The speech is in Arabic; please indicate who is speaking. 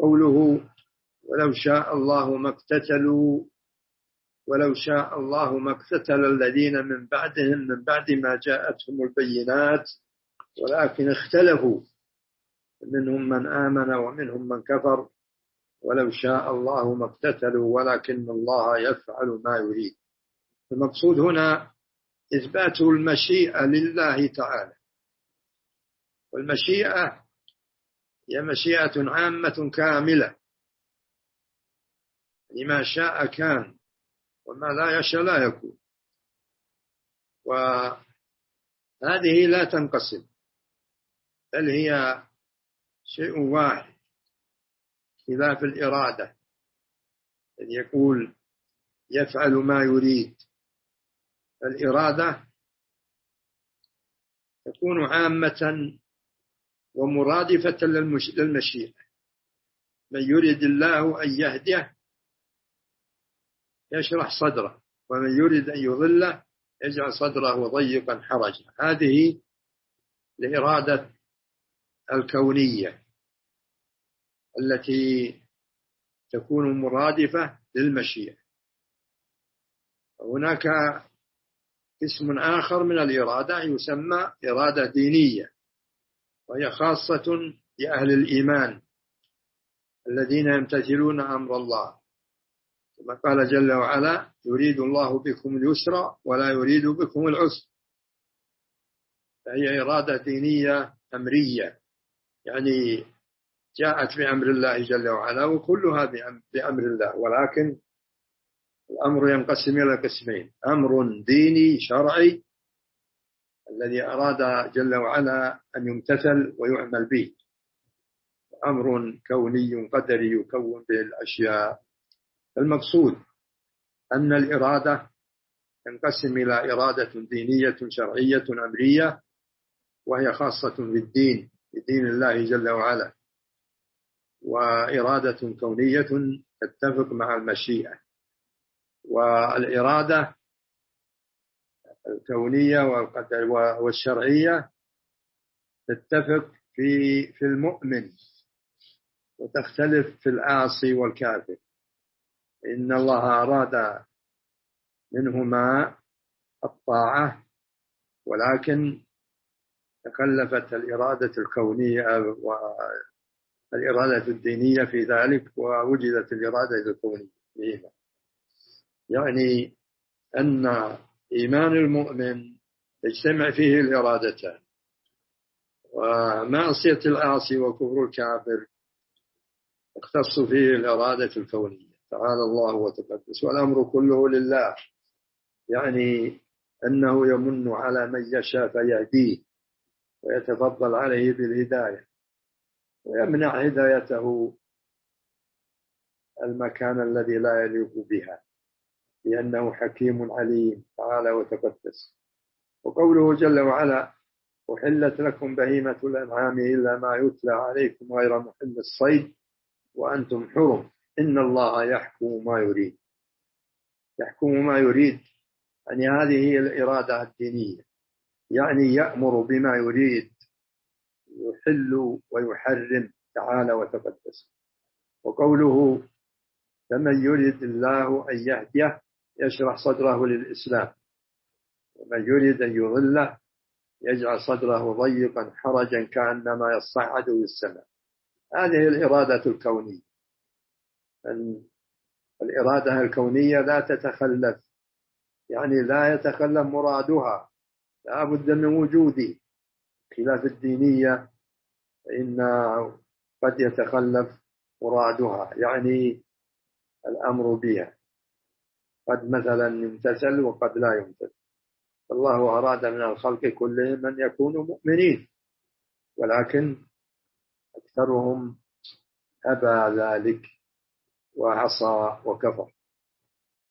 Speaker 1: قوله ولو شاء الله ما اقتتلوا، ولو شاء الله ما اقتتل الذين من بعدهم من بعد ما جاءتهم البينات ولكن اختلفوا منهم من آمن ومنهم من كفر ولو شاء الله ما اقتتلوا ولكن الله يفعل ما يريد. المقصود هنا إثبات المشيئة لله تعالى، والمشيئة هي مشيئة عامة كاملة، لما شاء كان وما لا يشاء لا يكون، وهذه لا تنقسم بل هي شيء واحد، خلاف الإرادة أن يقول يفعل ما يريد. الإرادة تكون عامة ومرادفة للمشيئة. من يريد الله أن يهديه يشرح صدره، ومن يريد أن يضله يجعل صدره ضيقا حرجا. هذه الإرادة الكونية التي تكون مرادفة للمشيئة. هناك اسم آخر من الإرادة يسمى إرادة دينية، وهي خاصة بأهل الإيمان الذين يمتثلون أمر الله، كما قال جل وعلا يريد الله بكم اليسر ولا يريد بكم العسر. فهي إرادة دينية أمرية، يعني جاءت بأمر الله جل وعلا، وكلها بأمر الله، ولكن الأمر ينقسم إلى قسمين: أمر ديني شرعي الذي أراد جل وعلا أن يمتثل ويعمل به، وأمر كوني قدري يكون به الأشياء. المقصود أن الإرادة تنقسم إلى إرادة دينية شرعية أمرية، وهي خاصة بالدين، بدين الله جل وعلا، وإرادة كونية تتفق مع المشيئة. والإرادة الكونية والشرعية تتفق في المؤمن وتختلف في العاصي والكافر. إن الله أراد منهما الطاعة، ولكن تخلفت الإرادة الكونية والإرادة الدينية في ذلك، ووجدت الإرادة الكونية. يعني أن إيمان المؤمن يجتمع فيه الإرادتان، ومعصية العاصي وكفر الكافر يختص فيه الإرادة الكونية. تعالى الله وتقدس، والأمر كله لله، يعني أنه يمن على من يشاء فيهديه ويتفضل عليه بالهداية، ويمنع هدايته المكان الذي لا يليق بها، لأنه حكيم عليم تعالى وتقدس. وقوله جل وعلا أحلت لكم بهيمة الأنعام إلا ما يتلى عليكم غير محل الصيد وأنتم حرم إن الله يحكم ما يريد. يحكم ما يريد، يعني هذه هي الإرادة الدينية، يعني يأمر بما يريد، يحل ويحرم تعالى وتقدس. وقوله فمن يريد الله أن يهديه يشرح صدره للإسلام، ومن يريد أن يضله يجعل صدره ضيقا حرجا كأنما يصعد في السماء. هذه الإرادة الكونية. الإرادة الكونية لا تتخلف، يعني لا يتخلف مرادها، لا بد من وجوده، خلاف الدينية فإن قد يتخلف مرادها، يعني الأمر بها قد مثلا يمتثل وقد لا يمتثل. الله أراد من الخلق كلهم أن يكونوا مؤمنين، ولكن أكثرهم أبى ذلك وعصى وكفر.